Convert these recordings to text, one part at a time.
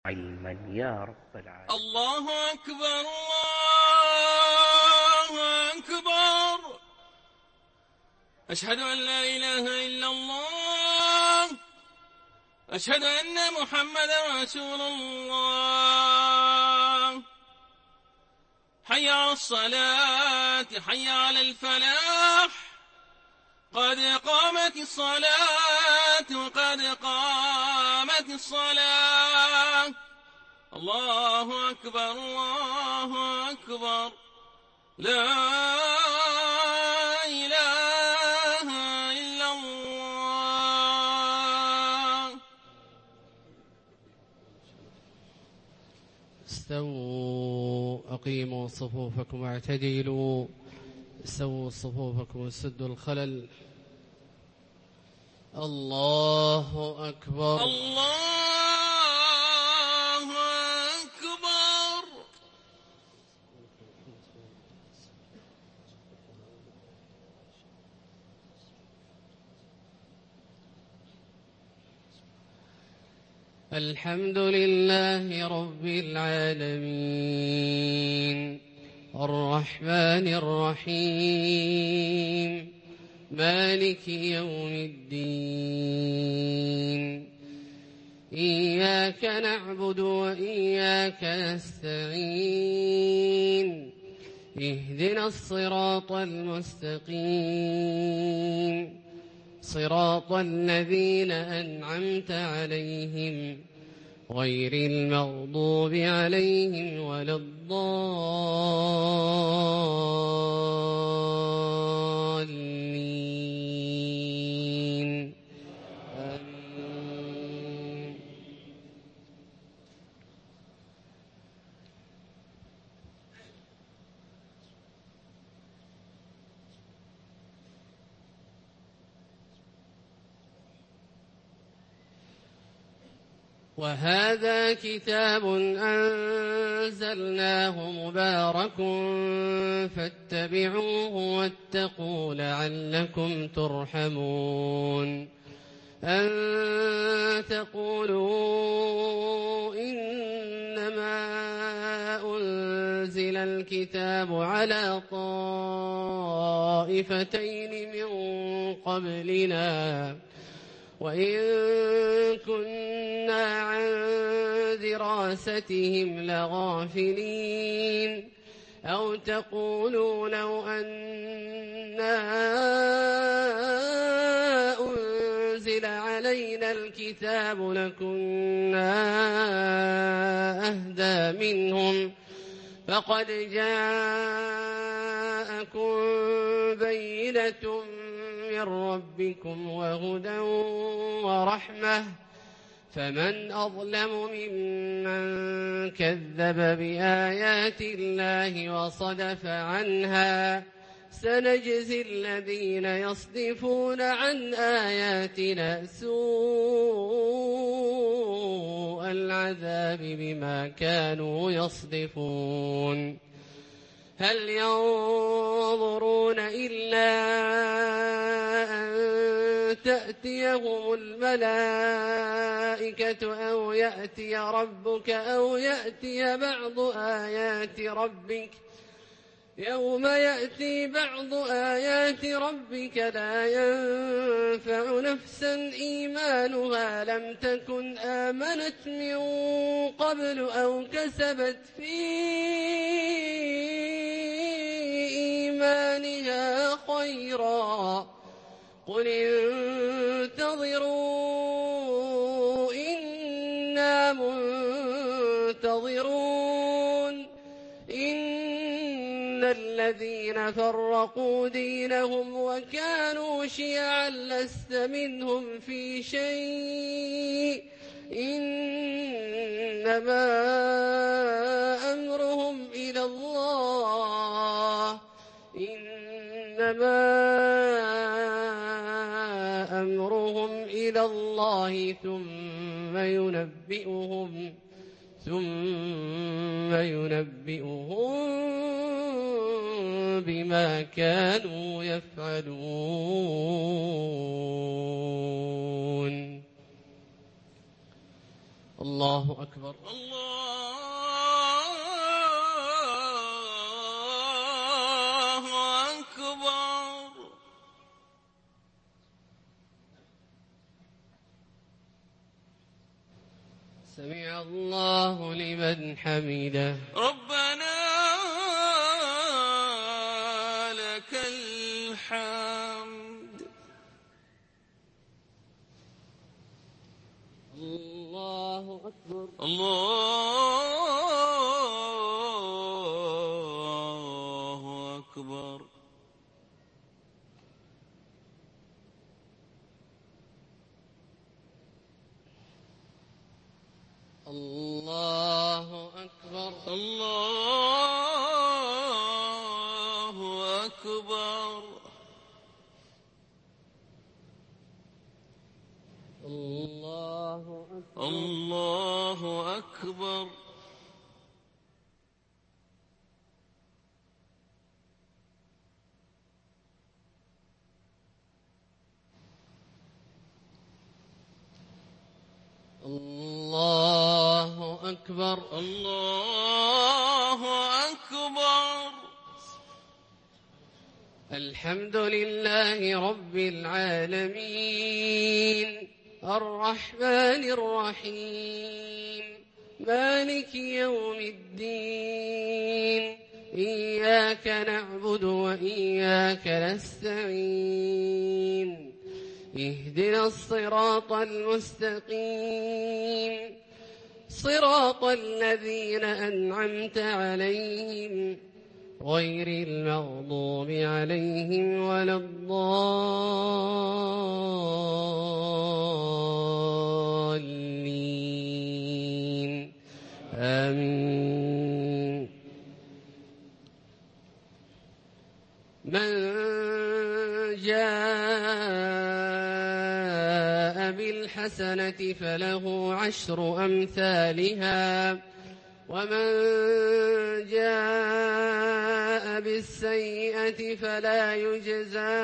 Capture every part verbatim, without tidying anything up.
علما يا رب العالمين. الله أكبر الله أكبر، أشهد أن لا إله إلا الله، أشهد أن محمدا رسول الله. حي على الصلاة، حي على الفلاح، قد قامت الصلاة، قد قامت الصلاة. الله أكبر الله أكبر، لا إله إلا الله. استووا أقيموا صفوفكم واعتدلوا، استووا صفوفكم وسدوا الخلل. الله أكبر الله أكبر. الحمد لله رب العالمين، الرحمن الرحيم، مالك يوم الدين. إياك نعبد وإياك نستعين، اهدنا الصراط المستقيم، صراط الذين أنعمت عليهم غير المغضوب عليهم ولا الضالين. آمين. وهذا كتاب أنزلناه مبارك فاتبعوه واتقوا لعلكم ترحمون. أن تقولوا إنما أنزل الكتاب على طائفتين من قبلنا وإن كنا عن دراستهم لغافلين. أو تقولوا لو أنا أنزل علينا الكتاب لكنا أهدى منهم، فقد جاءكم بينة من ربكم وهدى ورحمة، فمن أظلم ممن كذب بآيات الله وصدف عنها. سنجزي الذين يصدفون عن آياتنا سوء العذاب بما كانوا يصدفون. هل ينظرون إلا أن تأتيهم الملائكة أو يأتي ربك أو يأتي بعض آيات ربك؟ يوم يأتي بعض آيات ربك لا ينفع نفسا إيمانها لم تكن آمنت من قبل أو كسبت في إيمانها خيرا. قل انتظروا إنا منتظرون. إن الذين فرقوا دينهم وكانوا شيعا لست منهم في شيء، إنما أمرهم إلى الله إنما أمرهم إلى الله ثم ينبئهم ثم ينبئهم بما كانوا يفعلون. الله أكبر. الله أكبر. سمع الله لمن حمده. ربنا لك الحمد. الله أكبر. الله أكبر. الله أكبر. الله أكبر. الله أكبر. الله أكبر. الله أكبر. الله أكبر. الحمد لله رب العالمين الرحمن الرحيم مالك يوم الدين إياك نعبد وإياك نستعين اهدنا الصراط المستقيم صراط الذين أنعمت عليهم غير المغضوب عليهم ولا الضالين آمين. من جاء بالحسنة فله عشر أمثالها ومن جاء بالسيئة فلا يجزى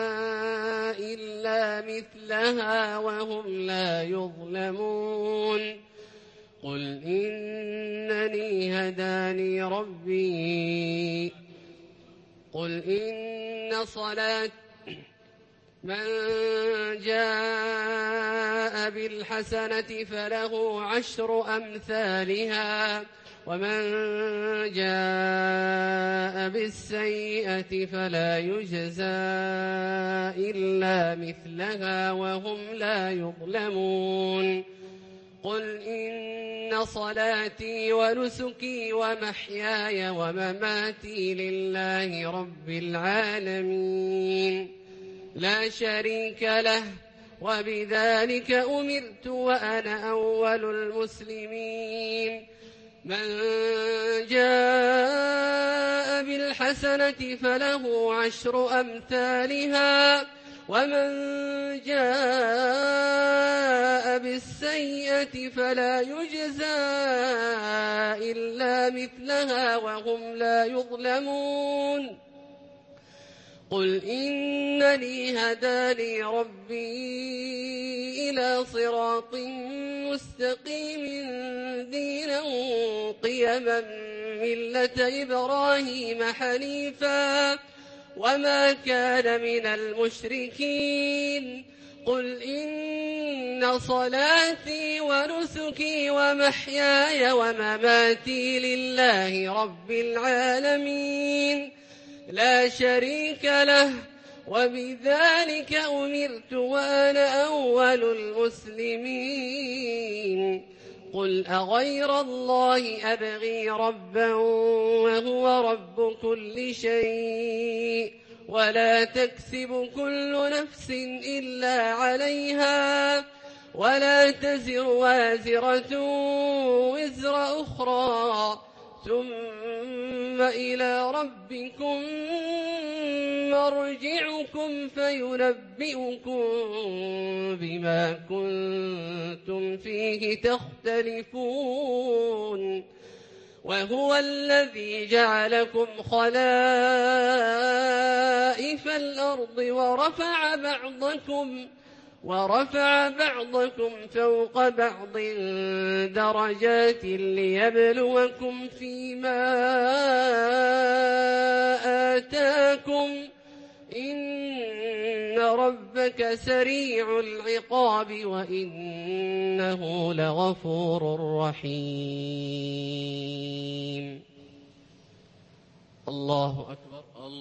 إلا مثلها وهم لا يظلمون. قل إنني هداني ربي قل إن صلاة من جاء بالحسنة فله عشر أمثالها ومن جاء بالسيئة فلا يجزى إلا مثلها وهم لا يظلمون. قل إن صلاتي ونسكي ومحياي ومماتي لله رب العالمين لا شريك له وبذلك أمرت وأنا أول المسلمين. من جاء بالحسنة فله عشر أمثالها ومن جاء بالسيئة فلا يجزى إلا مثلها وهم لا يظلمون. قل إنني هداني ربي إلى صراط مستقيم دينا قيما ملة إبراهيم حنيفا وما كان من المشركين. قل إن صلاتي ونسكي ومحياي ومماتي لله رب العالمين لا شريك له وبذلك أمرت وأنا أول المسلمين. قل أغير الله أبغي ربا وهو رب كل شيء ولا تكسب كل نفس إلا عليها ولا تزر وازرة وزر أخرى ثم إلى ربكم مرجعكم فينبئكم بما كنتم فيه تختلفون. وهو الذي جعلكم خلائف الأرض ورفع بعضكم ورفع بعضكم فوق بعض درجات ليبلوكم فيما آتاكم إن ربك سريع العقاب وإنه لغفور رحيم. الله أكبر.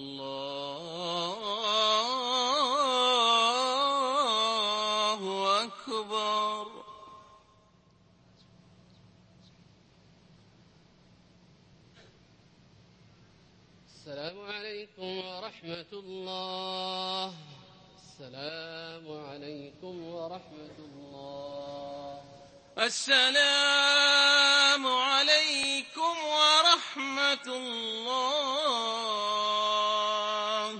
الله أكبر. السلام عليكم ورحمة الله. السلام عليكم ورحمة الله. السلام عليكم ورحمة الله.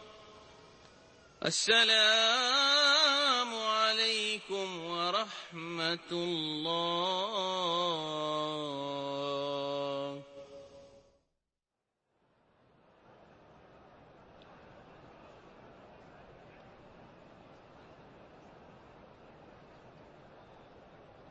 السلام عليكم ورحمة الله.